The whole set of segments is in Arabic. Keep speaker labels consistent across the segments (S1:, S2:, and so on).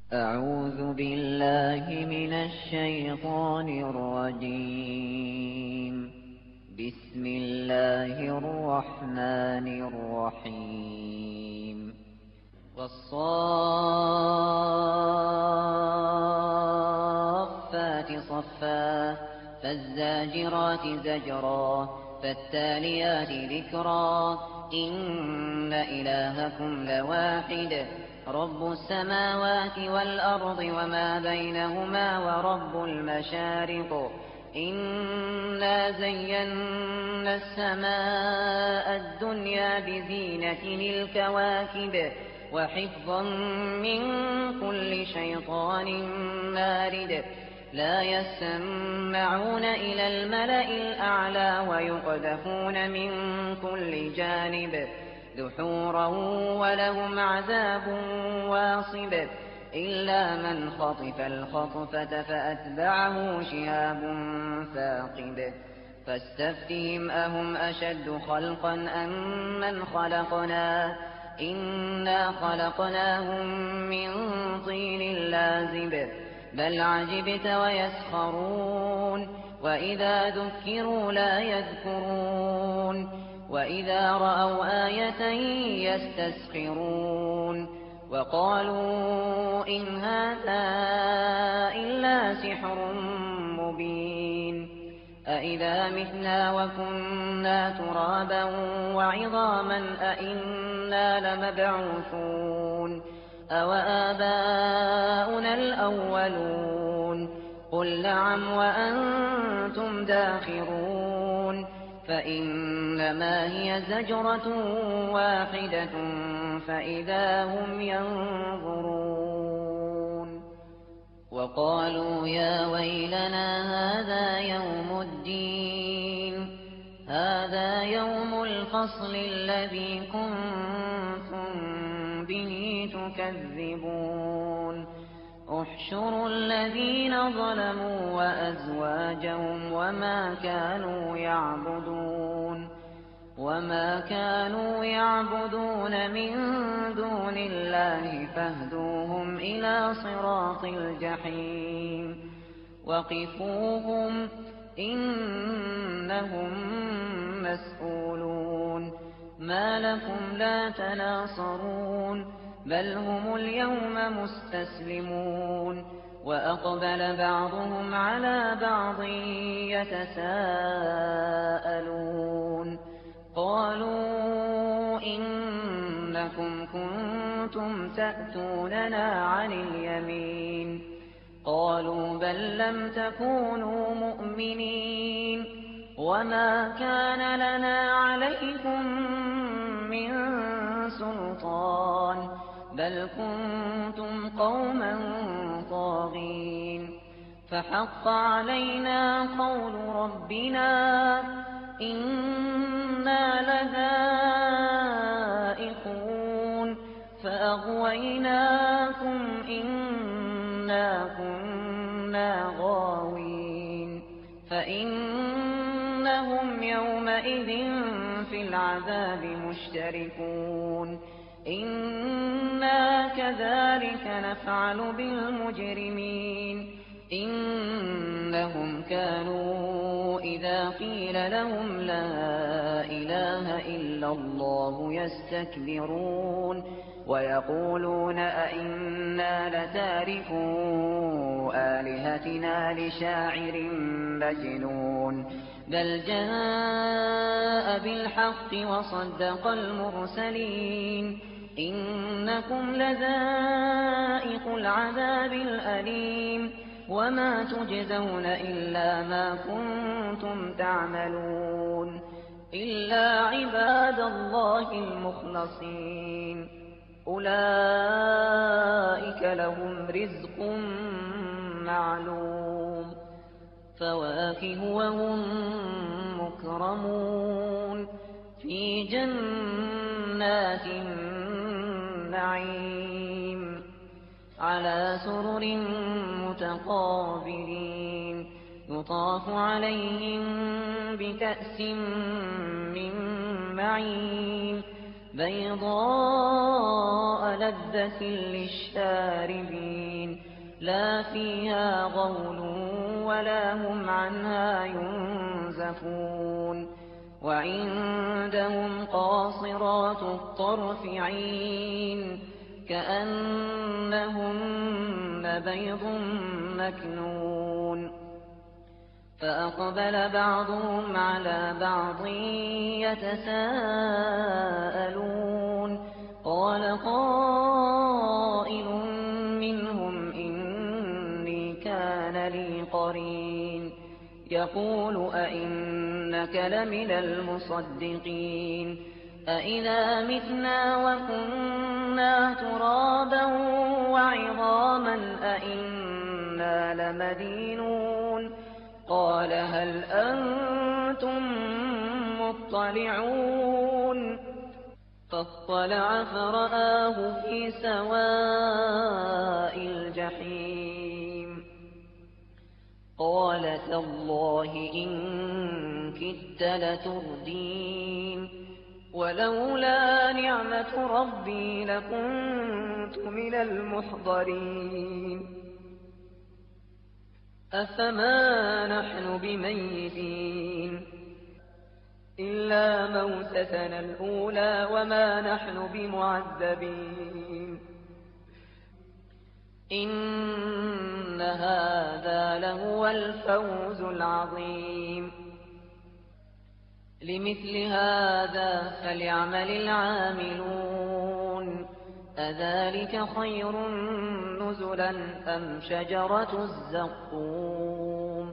S1: أعوذ بالله من الشيطان الرجيم. بسم الله الرحمن الرحيم. والصافات صفا فالزاجرات زجرا فالتاليات ذكرا إن إلهكم لواحد رب السماوات والأرض وما بينهما ورب المشارق إنا زينا السماء الدنيا بزينة الكواكب وحفظا من كل شيطان مارد لا يسمعون إلى الملأ الأعلى ويقذفون من كل جانب دحورا ولهم عذاب واصب إلا من خطف الخطفة فأتبعه شهاب ثاقب فاستفتهم أهم أشد خلقا أم من خلقنا إنا خلقناهم من طين لازب بل عجبت ويسخرون وإذا ذكروا لا يذكرون وإذا رأوا آية يستسخرون وقالوا إن هذا إلا سحر مبين أإذا متنا وكنا ترابا وعظاما أإنا لمبعوثون أوآباؤنا الأولون قل نعم وأنتم داخرون فإنما هي زجرة واحدة فإذا هم ينظرون وقالوا يا ويلنا هذا يوم الفصل الذي كنتم به تكذبون احشروا الذين ظلموا وأزواجهم وما كانوا يعبدون من دون الله فاهدوهم إلى صراط الجحيم وقفوهم إنهم مسؤولون ما لكم لا تناصرون بل هم اليوم مستسلمون وأقبل بعضهم على بعض يتساءلون قالوا إنكم كنتم تأتوننا عن اليمين قالوا بل لم تكونوا مؤمنين وما كان لنا عليكم من سلطان بل كنتم قوما طاغين فحق علينا قول ربنا إنا لذائقون فأغويناكم إنا كنا غاوين فإنهم يومئذ في العذاب مشتركون إنا كذلك نفعل بالمجرمين إنهم كانوا إذا قيل لهم لا إله إلا الله يستكبرون ويقولون أئنا لتاركو آلهتنا لشاعر مجنون بل جاء بالحق وصدق المرسلين إنكم لذائق العذاب الأليم وما تجزون إلا ما كنتم تعملون إلا عباد الله المخلصين أولئك لهم رزق معلوم فواكه وهم مكرمون في جنات النعيم على سرر متقابلين يطاف عليهم بكأس من معين بيضاء لذة للشاربين لا فيها غول ولا هم عنها ينزفون وعندهم قاصرات الطرف عين كأنهن بيض مكنون فأقبل بعضهم على بعض يتساءلون قال قائل منهم إني كان لي قرين يقول أئنك لمن المصدقين أئذا متنا وكنا ترابا وعظاما أئنا لمدينون قال هل أنتم مطلعون فاطلع فرآه في سواء الجحيم قال تالله إن كدت لتردين ولولا نعمة ربي لكنت من المحضرين أفما نحن بميتين إلا موتتنا الأولى وما نحن بمعذبين إن هذا لهو الفوز العظيم لمثل هذا فليعمل العاملون أذلك خير نزلا أم شجرة الزقوم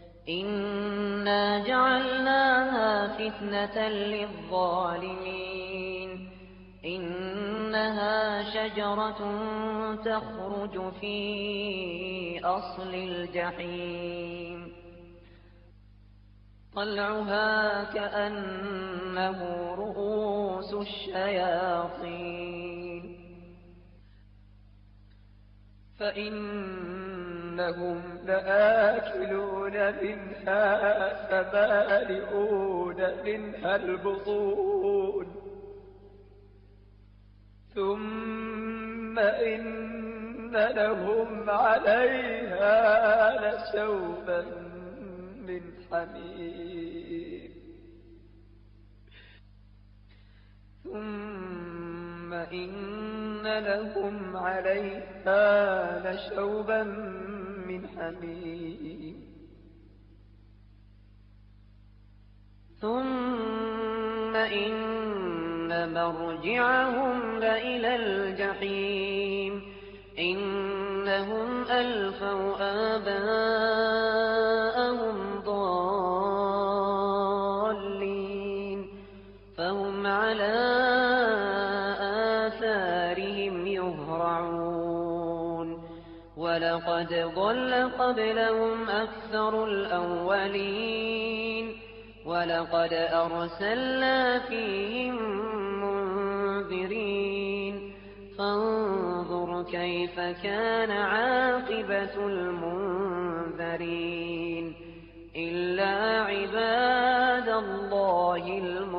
S1: إنا جعلناها فتنة للظالمين إنها شجرة تخرج في أصل الجحيم طلعها كأنه رؤوس الشياطين فإنهم لآكلون منها فمالئون منها البطون ثم إن لهم عليها لشوبا من حميم ثم إن لهم عليها لشوبا من حميم ثم إن مرجعهم لإلى الجحيم إنهم ألفوا آباءهم ضالين فهم على آثارهم يهرعون ولقد ضل قبلهم أكثر الأولين ولقد أرسلنا فيهم منذرين فانظر كيف كان عاقبة المنذرين إلا عباد الله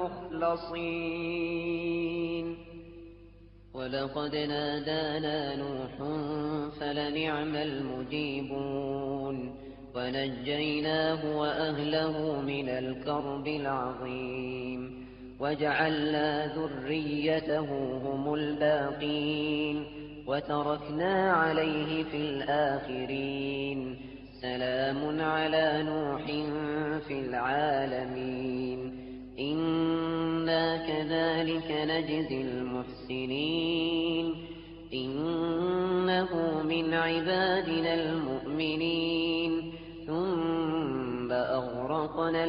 S1: المخلصين ولقد نادانا نوح فلنعم المجيبون ونجيناه وأهله من الكرب العظيم وجعلنا ذريته هم الباقين وتركنا عليه في الآخرين سلام على نوح في العالمين إنا كذلك نجزي المحسنين إنه من عبادنا المؤمنين ثم أغرقنا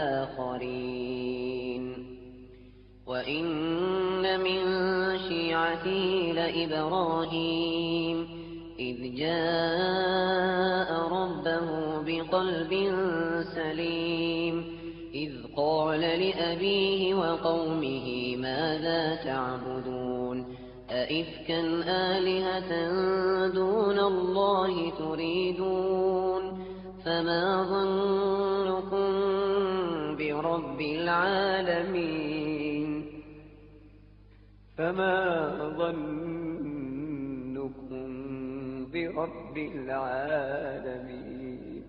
S1: الآخرين وإن من شيعته لإبراهيم إذ جاء ربه بقلب سليم إذ قال لأبيه وقومه ماذا تعبدون أئفكا آلهة دون الله تريدون فما ظنكم برب العالمين فما ظنكم
S2: برب العالمين.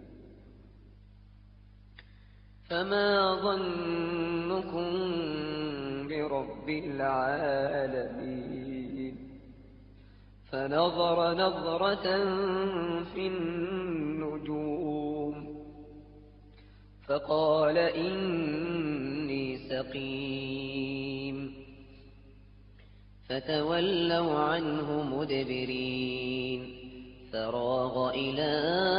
S2: فما ظنكم برب العالمين؟ فنظر نظرة في النجوم فقال إني سقيم، فتولوا عنه مدبرين. فراغ إلى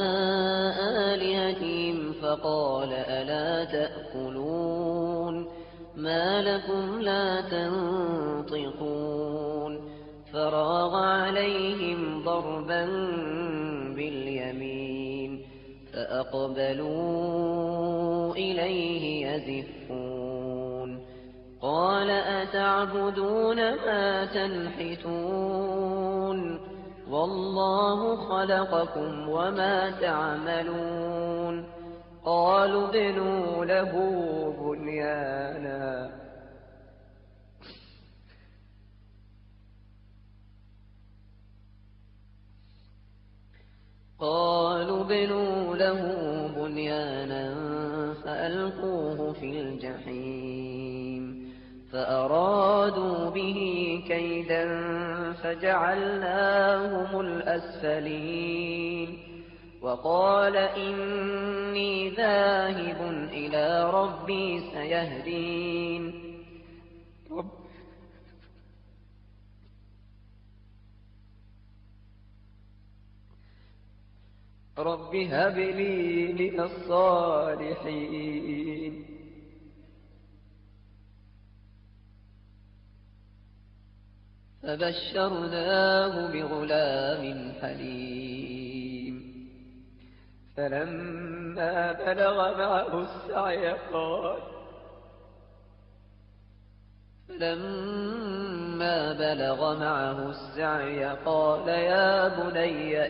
S2: آلهتهم فقال ألا تأكلون ما لكم لا تنطقون. فراغ عليهم ضربا باليمين فأقبلوا إليه يزفون. قال أتعبدون ما تنحتون والله خلقكم وما تعملون. قالوا ابنوا له بنيانا فألقوه في الجحيم. فأرادوا به كيدا فجعلناهم الأسفلين. وقال إني ذاهب إلى ربي سيهدين. رب هب لي من الصالحين. فبشرناه بغلام حليم. فلما بلغ معه السعي قال يا بني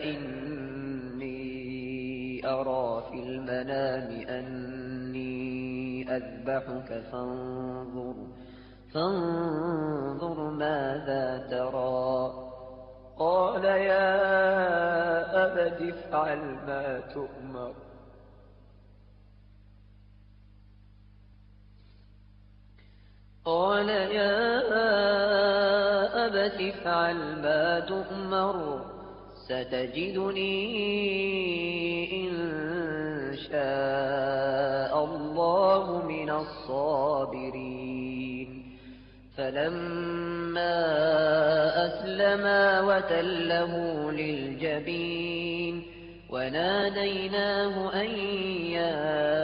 S2: إني أرى في المنام أني أذبحك فانظر ماذا ترى. قال يا أبت افعل ما تؤمر. ستجدني إن شاء الله من الصابرين. فلما أسلما وتله للجبين وناديناه أن يا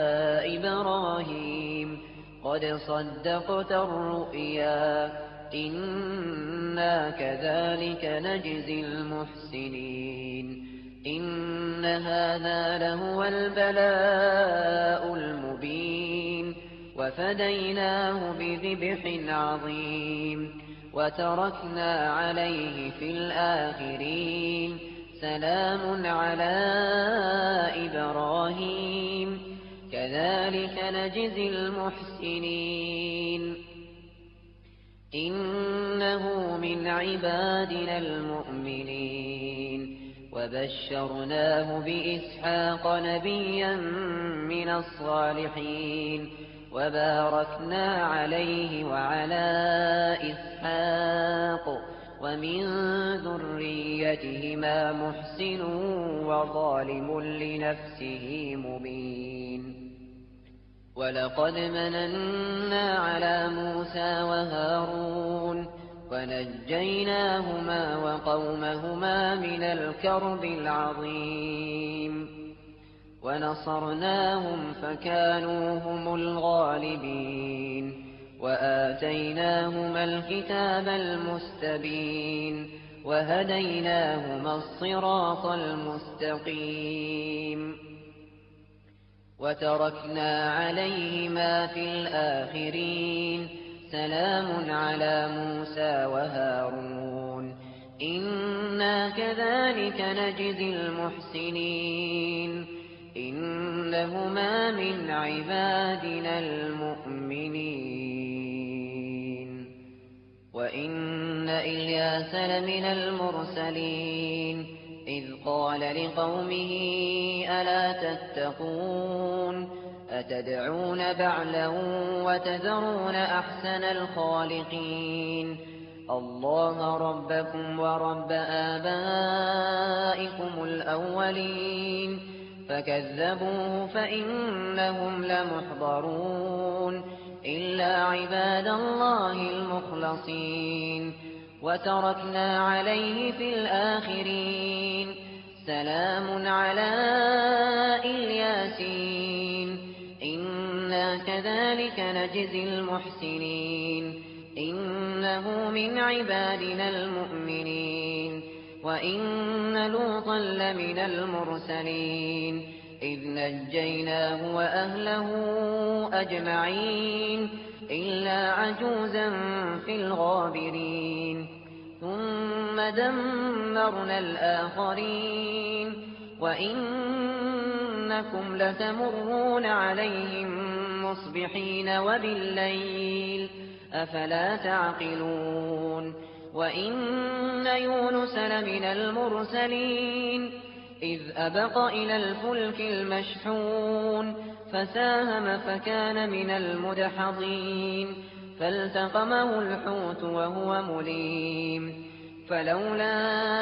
S2: إبراهيم قد صدقت الرؤيا إنا كذلك نجزي المحسنين. إن هذا لهو البلاء المبين. وفديناه بذبح عظيم وتركنا عليه في الآخرين. سلام على إبراهيم كذلك نجزي المحسنين. إنه من عبادنا المؤمنين. وبشرناه بإسحاق نبيا من الصالحين. وباركنا عليه وعلى إسحاق ومن ذريتهما محسن وظالم لنفسه مبين. ولقد مننا على موسى وهارون ونجيناهما وقومهما من الكرب العظيم. ونصرناهم فكانوا هم الغالبين. وآتيناهما الكتاب المستبين وهديناهما الصراط المستقيم. وتركنا عليهما في الآخرين. سلام على موسى وهارون إنا كذلك نجزي المحسنين. إنهما من عبادنا المؤمنين. وإن إلياس لمن المرسلين
S1: إذ قال لقومه ألا تتقون أتدعون بعلا وتذرون أحسن الخالقين الله ربكم ورب آبائكم الأولين فكذبوه فإنهم لمحضرون إلا عباد الله المخلصين وتركنا عليه في الآخرين سلام على الياسين إنا كذلك نجزي المحسنين إنه من عبادنا المؤمنين وإن لوطا لمن المرسلين إذ نجيناه وأهله أجمعين إلا عجوزا في الغابرين ثم دمرنا الآخرين وإنكم لتمرون عليهم مصبحين وبالليل أفلا تعقلون وإن يونس لمن المرسلين إذ أبق إلى الفلك المشحون فساهم فكان من المدحضين فالتقمه الحوت وهو مليم فلولا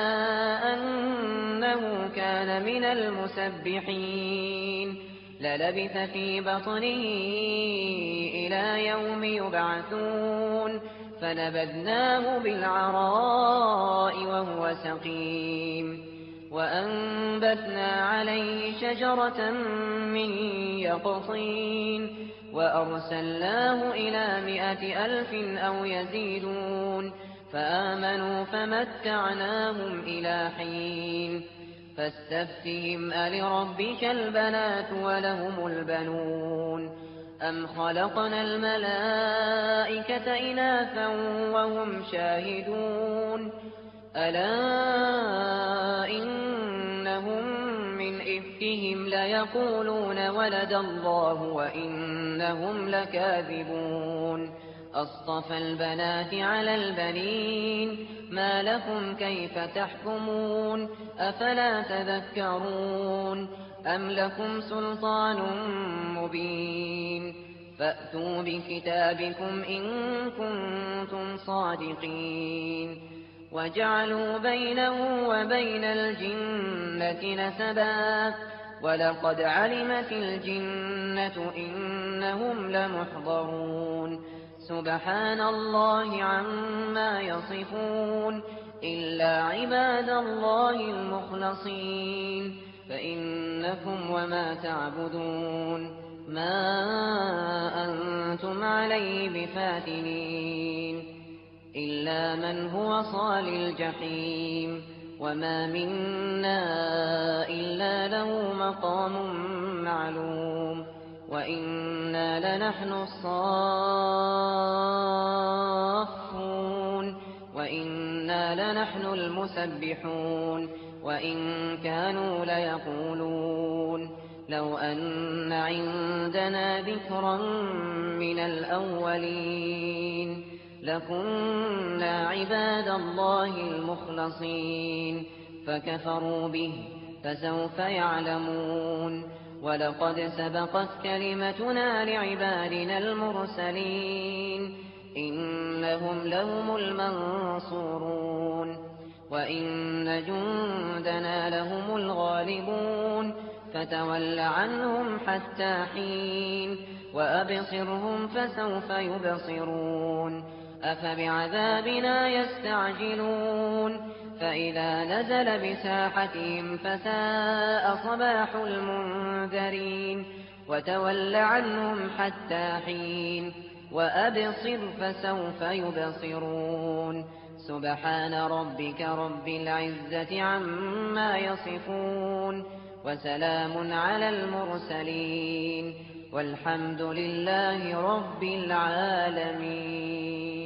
S1: أنه كان من المسبحين للبث في بطنه إلى يوم يبعثون فنبذناه بالعراء وهو سقيم وأنبتنا عليه شجرة من يقطين وأرسلناه إلى 100,000 أو يزيدون فآمنوا فمتعناهم إلى حين فاستفتهم ألربك البنات ولهم البنون أم خلقنا الملائكة إناثا وهم شاهدون ألا إنهم من إفكهم ليقولون ولد الله وإنهم لكاذبون أصطفى البنات على البنين ما لكم كيف تحكمون أفلا تذكرون أم لكم سلطان مبين فأتوا بكتابكم إن كنتم صادقين وجعلوا بينه وبين الجنة نسبا ولقد علمت الجنة إنهم لمحضرون سبحان الله عما يصفون إلا عباد الله المخلصين فإنكم وما تعبدون ما أنتم عليه بفاتنين إلا من هو صال الجحيم وما منا إلا له مقام معلوم وإنا لنحن الصافون وإنا لنحن المسبحون وإن كانوا ليقولون لو أن عندنا ذكرا من الأولين لكنا عباد الله المخلصين فكفروا به فسوف يعلمون ولقد سبقت كلمتنا لعبادنا المرسلين إنهم لهم المنصورون وإن جندنا لهم الغالبون فتول عنهم حتى حين وأبصرهم فسوف يبصرون أفبعذابنا يستعجلون فإذا نزل بساحتهم فساء صباح المنذرين وتول عنهم حتى حين وأبصر فسوف يبصرون سبحان ربك رب العزة عما يصفون وسلام على المرسلين والحمد لله رب العالمين.